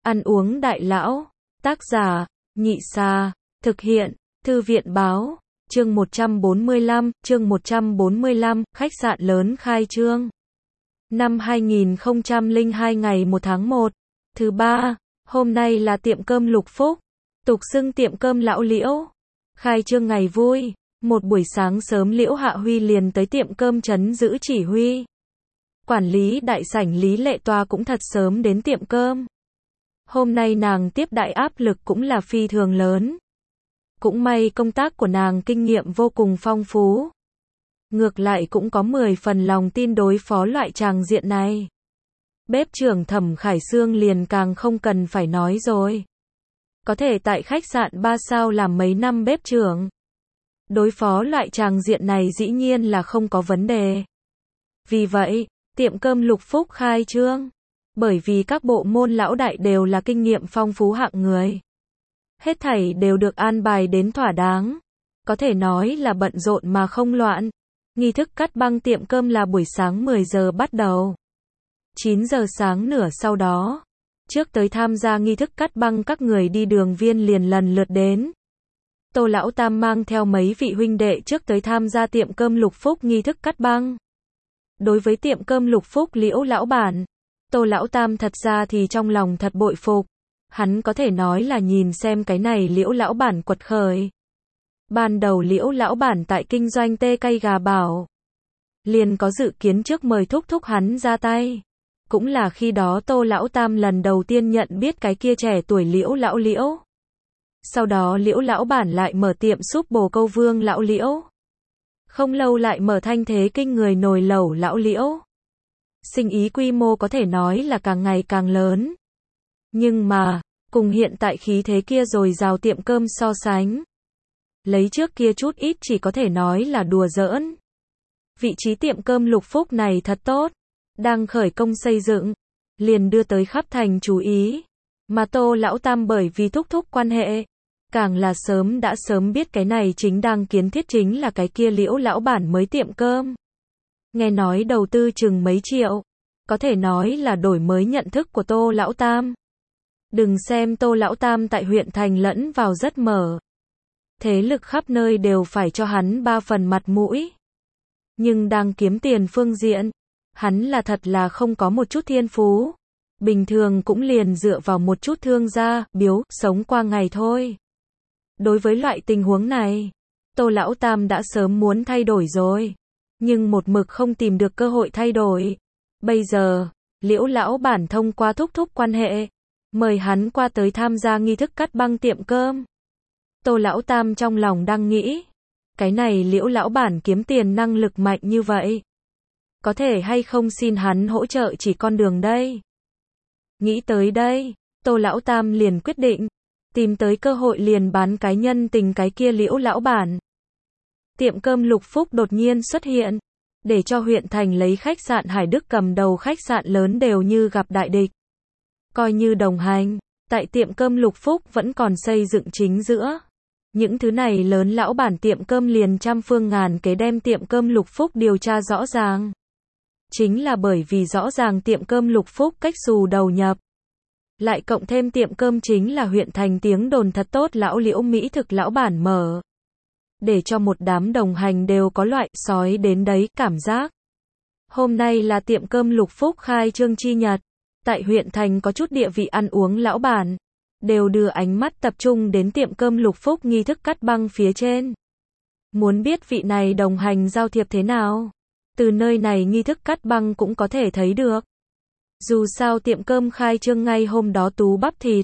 Ăn uống đại lão. Tác giả, Nhị Sa. Thực hiện, Thư viện Báo. Chương 145, khách sạn lớn khai trương. Năm 2002 ngày 1 tháng 1, thứ ba, hôm nay là tiệm cơm Lục Phúc, tục xưng tiệm cơm lão Liễu. Khai trương ngày vui, một buổi sáng sớm Liễu Hạ Huy liền tới tiệm cơm trấn giữ chỉ huy. Quản lý đại sảnh Lý Lệ Toa cũng thật sớm đến tiệm cơm. Hôm nay nàng tiếp đại áp lực cũng là phi thường lớn. Cũng may công tác của nàng kinh nghiệm vô cùng phong phú. Ngược lại cũng có 10 phần lòng tin đối phó loại tràng diện này. Bếp trưởng Thẩm Khải Sương liền càng không cần phải nói rồi. Có thể tại khách sạn 3 sao làm mấy năm bếp trưởng. Đối phó loại tràng diện này dĩ nhiên là không có vấn đề. Vì vậy, tiệm cơm Lục Phúc khai trương. Bởi vì các bộ môn lão đại đều là kinh nghiệm phong phú hạng người. Hết thảy đều được an bài đến thỏa đáng. Có thể nói là bận rộn mà không loạn. Nghi thức cắt băng tiệm cơm là buổi sáng 10 giờ bắt đầu. 9 giờ sáng nửa sau đó. Trước tới tham gia nghi thức cắt băng các người đi đường viên liền lần lượt đến. Tô Lão Tam mang theo mấy vị huynh đệ trước tới tham gia tiệm cơm Lục Phúc nghi thức cắt băng. Đối với tiệm cơm Lục Phúc Liễu lão bản, Tô Lão Tam thật ra thì trong lòng thật bội phục. Hắn có thể nói là nhìn xem cái này Liễu lão bản quật khởi. Ban đầu Liễu lão bản tại kinh doanh tê cây gà bảo. Liền có dự kiến trước mời thúc hắn ra tay. Cũng là khi đó Tô Lão Tam lần đầu tiên nhận biết cái kia trẻ tuổi Liễu lão Liễu. Sau đó Liễu lão bản lại mở tiệm súp bồ câu Vương lão Liễu. Không lâu lại mở thanh thế kinh người nồi lẩu lão Liễu. Sinh ý quy mô có thể nói là càng ngày càng lớn. Nhưng mà, cùng hiện tại khí thế kia rồi rào tiệm cơm so sánh. Lấy trước kia chút ít chỉ có thể nói là đùa giỡn. Vị trí tiệm cơm Lục Phúc này thật tốt. Đang khởi công xây dựng. Liền đưa tới khắp thành chú ý. Mà Tô Lão Tam bởi vì thúc quan hệ. Càng là đã sớm biết cái này chính đang kiến thiết chính là cái kia Liễu lão bản mới tiệm cơm. Nghe nói đầu tư chừng mấy triệu. Có thể nói là đổi mới nhận thức của Tô Lão Tam. Đừng xem Tô Lão Tam tại huyện thành lẫn vào rất mở. Thế lực khắp nơi đều phải cho hắn 3 phần mặt mũi. Nhưng đang kiếm tiền phương diện, hắn là thật là không có một chút thiên phú. Bình thường cũng liền dựa vào một chút thương gia, biếu, sống qua ngày thôi. Đối với loại tình huống này, Tô Lão Tam đã sớm muốn thay đổi rồi. Nhưng một mực không tìm được cơ hội thay đổi. Bây giờ, Liễu lão bản thông qua thúc quan hệ, mời hắn qua tới tham gia nghi thức cắt băng tiệm cơm. Tô Lão Tam trong lòng đang nghĩ, cái này Liễu lão bản kiếm tiền năng lực mạnh như vậy. Có thể hay không xin hắn hỗ trợ chỉ con đường đây. Nghĩ tới đây, Tô Lão Tam liền quyết định, tìm tới cơ hội liền bán cái nhân tình cái kia Liễu lão bản. Tiệm cơm Lục Phúc đột nhiên xuất hiện, để cho huyện thành lấy khách sạn Hải Đức cầm đầu khách sạn lớn đều như gặp đại địch. Coi như đồng hành, tại tiệm cơm Lục Phúc vẫn còn xây dựng chính giữa. Những thứ này lớn lão bản tiệm cơm liền trăm phương ngàn kế đem tiệm cơm Lục Phúc điều tra rõ ràng. Chính là bởi vì rõ ràng tiệm cơm Lục Phúc cách xù đầu nhập. Lại cộng thêm tiệm cơm chính là huyện thành tiếng đồn thật tốt lão Liễu mỹ thực lão bản mở. Để cho một đám đồng hành đều có loại sói đến đấy cảm giác. Hôm nay là tiệm cơm Lục Phúc khai trương chi nhật. Tại huyện thành có chút địa vị ăn uống lão bản. Đều đưa ánh mắt tập trung đến tiệm cơm Lục Phúc nghi thức cắt băng phía trên. Muốn biết vị này đồng hành giao thiệp thế nào? Từ nơi này nghi thức cắt băng cũng có thể thấy được. Dù sao tiệm cơm khai trương ngay hôm đó tú bắp thịt.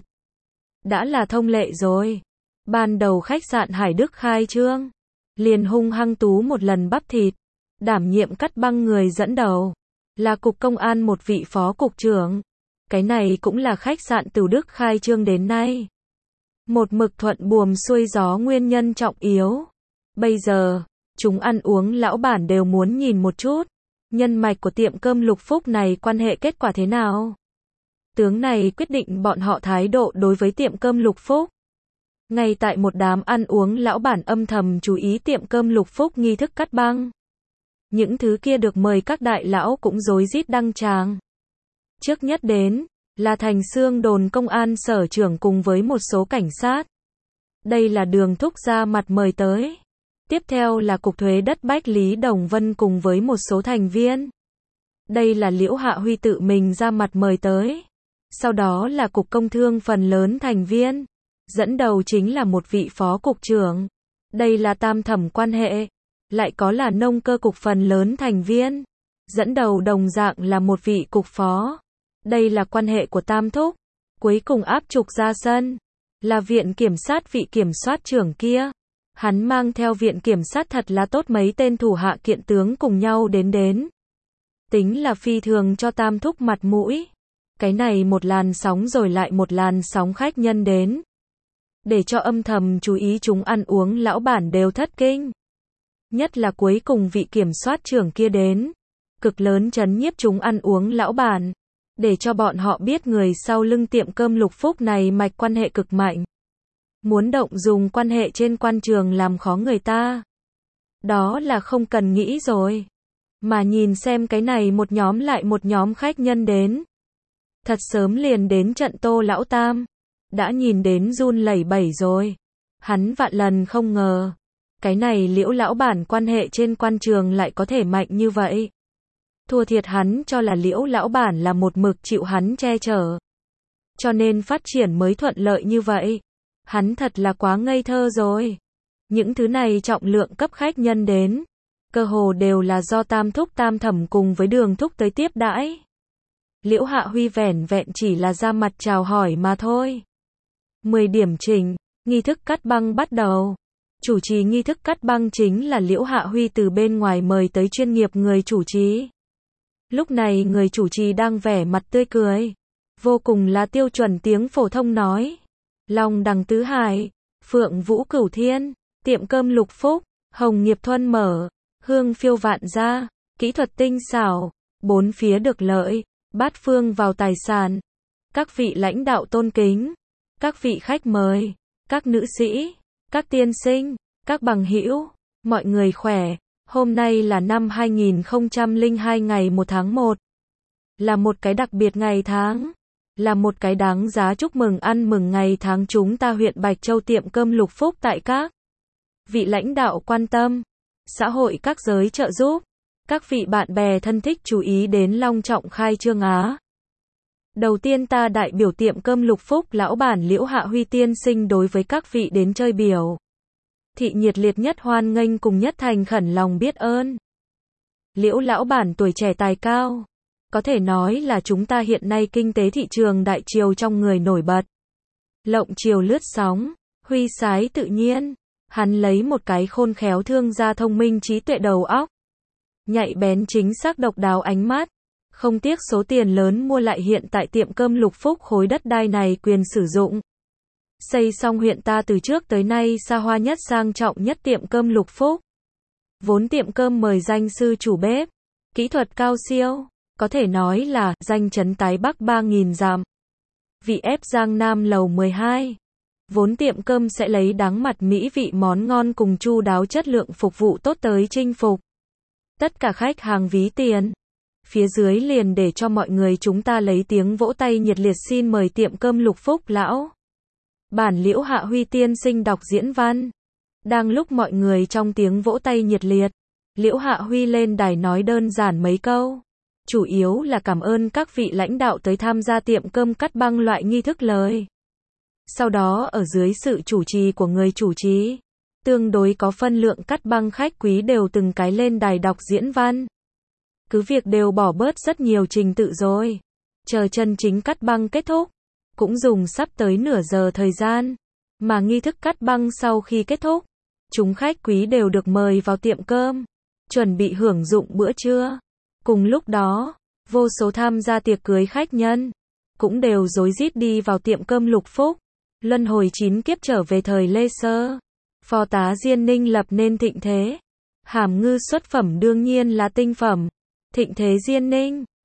Đã là thông lệ rồi. Ban đầu khách sạn Hải Đức khai trương. Liền hung hăng tú một lần bắp thịt. Đảm nhiệm cắt băng người dẫn đầu. Là cục công an một vị phó cục trưởng. Cái này cũng là khách sạn Từ Đức khai trương đến nay. Một mực thuận buồm xuôi gió nguyên nhân trọng yếu. Bây giờ, chúng ăn uống lão bản đều muốn nhìn một chút. Nhân mạch của tiệm cơm Lục Phúc này quan hệ kết quả thế nào? Tướng này quyết định bọn họ thái độ đối với tiệm cơm Lục Phúc. Ngay tại một đám ăn uống lão bản âm thầm chú ý tiệm cơm Lục Phúc nghi thức cắt băng. Những thứ kia được mời các đại lão cũng rối rít đăng tràng. Trước nhất đến, là Thành Xương đồn công an sở trưởng cùng với một số cảnh sát. Đây là Đường Thúc ra mặt mời tới. Tiếp theo là Cục Thuế đất Bách Lý Đồng Vân cùng với một số thành viên. Đây là Liễu Hạ Huy tự mình ra mặt mời tới. Sau đó là Cục Công Thương phần lớn thành viên. Dẫn đầu chính là một vị phó cục trưởng. Đây là tam thẩm quan hệ. Lại có là nông cơ cục phần lớn thành viên. Dẫn đầu đồng dạng là một vị cục phó. Đây là quan hệ của tam thúc. Cuối cùng áp trục ra sân. Là viện kiểm sát vị kiểm soát trưởng kia. Hắn mang theo viện kiểm sát thật là tốt mấy tên thủ hạ kiện tướng cùng nhau đến. Tính là phi thường cho tam thúc mặt mũi. Cái này một làn sóng rồi lại một làn sóng khách nhân đến. Để cho âm thầm chú ý chúng ăn uống lão bản đều thất kinh. Nhất là cuối cùng vị kiểm soát trưởng kia đến. Cực lớn chấn nhiếp chúng ăn uống lão bản. Để cho bọn họ biết người sau lưng tiệm cơm Lục Phúc này mạch quan hệ cực mạnh. Muốn động dùng quan hệ trên quan trường làm khó người ta. Đó là không cần nghĩ rồi. Mà nhìn xem cái này một nhóm lại một nhóm khách nhân đến. Thật sớm liền đến trận Tô Lão Tam. Đã nhìn đến run lẩy bẩy rồi. Hắn vạn lần không ngờ. Cái này Liễu lão bản quan hệ trên quan trường lại có thể mạnh như vậy. Thua thiệt hắn cho là Liễu lão bản là một mực chịu hắn che chở. Cho nên phát triển mới thuận lợi như vậy. Hắn thật là quá ngây thơ rồi. Những thứ này trọng lượng cấp khách nhân đến. Cơ hồ đều là do tam thúc tam thẩm cùng với Đường Thúc tới tiếp đãi. Liễu Hạ Huy vẻn vẹn chỉ là ra mặt chào hỏi mà thôi. 10 điểm chỉnh, nghi thức cắt băng bắt đầu. Chủ trì nghi thức cắt băng chính là Liễu Hạ Huy từ bên ngoài mời tới chuyên nghiệp người chủ trì. Lúc này người chủ trì đang vẻ mặt tươi cười. Vô cùng là tiêu chuẩn tiếng phổ thông nói. Long đằng tứ hải, phượng vũ cửu thiên, tiệm cơm Lục Phúc, hồng nghiệp thuần mở, hương phiêu vạn gia, kỹ thuật tinh xảo, bốn phía được lợi, bát phương vào tài sản. Các vị lãnh đạo tôn kính, các vị khách mời, các nữ sĩ, các tiên sinh, các bằng hữu, mọi người khỏe. Hôm nay là năm 2002 ngày 1 tháng 1. Là một cái đặc biệt ngày tháng. Là một cái đáng giá chúc mừng ăn mừng ngày tháng chúng ta huyện Bạch Châu tiệm cơm Lục Phúc tại các vị lãnh đạo quan tâm, xã hội các giới trợ giúp, các vị bạn bè thân thích chú ý đến long trọng khai trương á. Đầu tiên ta đại biểu tiệm cơm Lục Phúc lão bản Liễu Hạ Huy tiên sinh đối với các vị đến chơi biểu thị nhiệt liệt nhất hoan nghênh cùng nhất thành khẩn lòng biết ơn. Liễu lão bản tuổi trẻ tài cao. Có thể nói là chúng ta hiện nay kinh tế thị trường đại triều trong người nổi bật. Lộng triều lướt sóng, huy sái tự nhiên. Hắn lấy một cái khôn khéo thương gia thông minh trí tuệ đầu óc. Nhạy bén chính xác độc đáo ánh mắt. Không tiếc số tiền lớn mua lại hiện tại tiệm cơm Lục Phúc khối đất đai này quyền sử dụng. Xây xong huyện ta từ trước tới nay xa hoa nhất sang trọng nhất tiệm cơm Lục Phúc. Vốn tiệm cơm mời danh sư chủ bếp. Kỹ thuật cao siêu. Có thể nói là danh chấn tái Bắc 3000 dặm. Vị ép Giang Nam lầu 12. Vốn tiệm cơm sẽ lấy đáng mặt mỹ vị món ngon cùng chu đáo chất lượng phục vụ tốt tới chinh phục tất cả khách hàng ví tiền. Phía dưới liền để cho mọi người chúng ta lấy tiếng vỗ tay nhiệt liệt xin mời tiệm cơm Lục Phúc lão bản Liễu Hạ Huy tiên sinh đọc diễn văn. Đang lúc mọi người trong tiếng vỗ tay nhiệt liệt, Liễu Hạ Huy lên đài nói đơn giản mấy câu. Chủ yếu là cảm ơn các vị lãnh đạo tới tham gia tiệm cơm cắt băng loại nghi thức lời. Sau đó ở dưới sự chủ trì của người chủ trì, tương đối có phân lượng cắt băng khách quý đều từng cái lên đài đọc diễn văn. Cứ việc đều bỏ bớt rất nhiều trình tự rồi. Chờ chân chính cắt băng kết thúc, cũng dùng sắp tới nửa giờ thời gian. Mà nghi thức cắt băng sau khi kết thúc, chúng khách quý đều được mời vào tiệm cơm, chuẩn bị hưởng dụng bữa trưa. Cùng lúc đó, vô số tham gia tiệc cưới khách nhân, cũng đều rối rít đi vào tiệm cơm Lục Phúc. Luân hồi 9 kiếp trở về thời Lê Sơ. Phò tá Diên Ninh lập nên thịnh thế. Hàm ngư xuất phẩm đương nhiên là tinh phẩm. Thịnh thế Diên Ninh.